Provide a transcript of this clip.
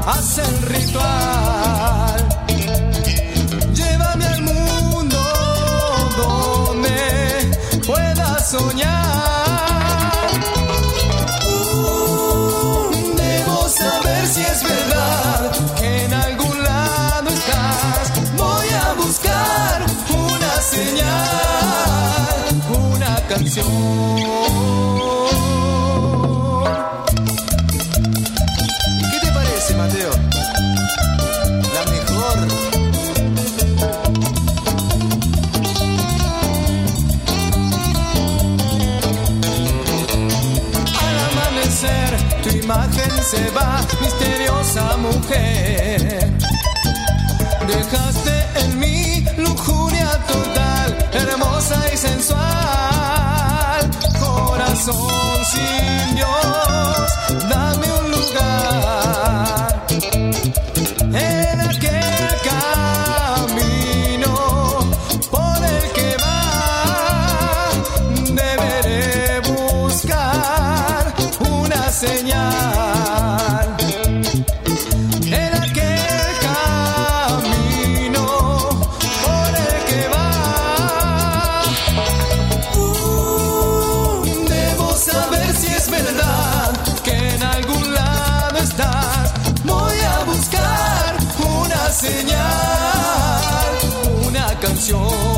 hace el ritual. Llévame al mundo donde pueda soñar. Debo saber si es verdad que en algún lado estás. Voy a buscar una señal, una canción. Mateo, la mejor. Al amanecer tu imagen se va, misteriosa mujer. Dejaste en mí lujuria total, hermosa y sensual. Corazón sin Dios, dame un lugar en aquel camino por el que va. Deberé buscar una señal en aquel camino por el que va. Debo saber si es verdad que en algún lado estás. Voy a buscar una señal, una canción.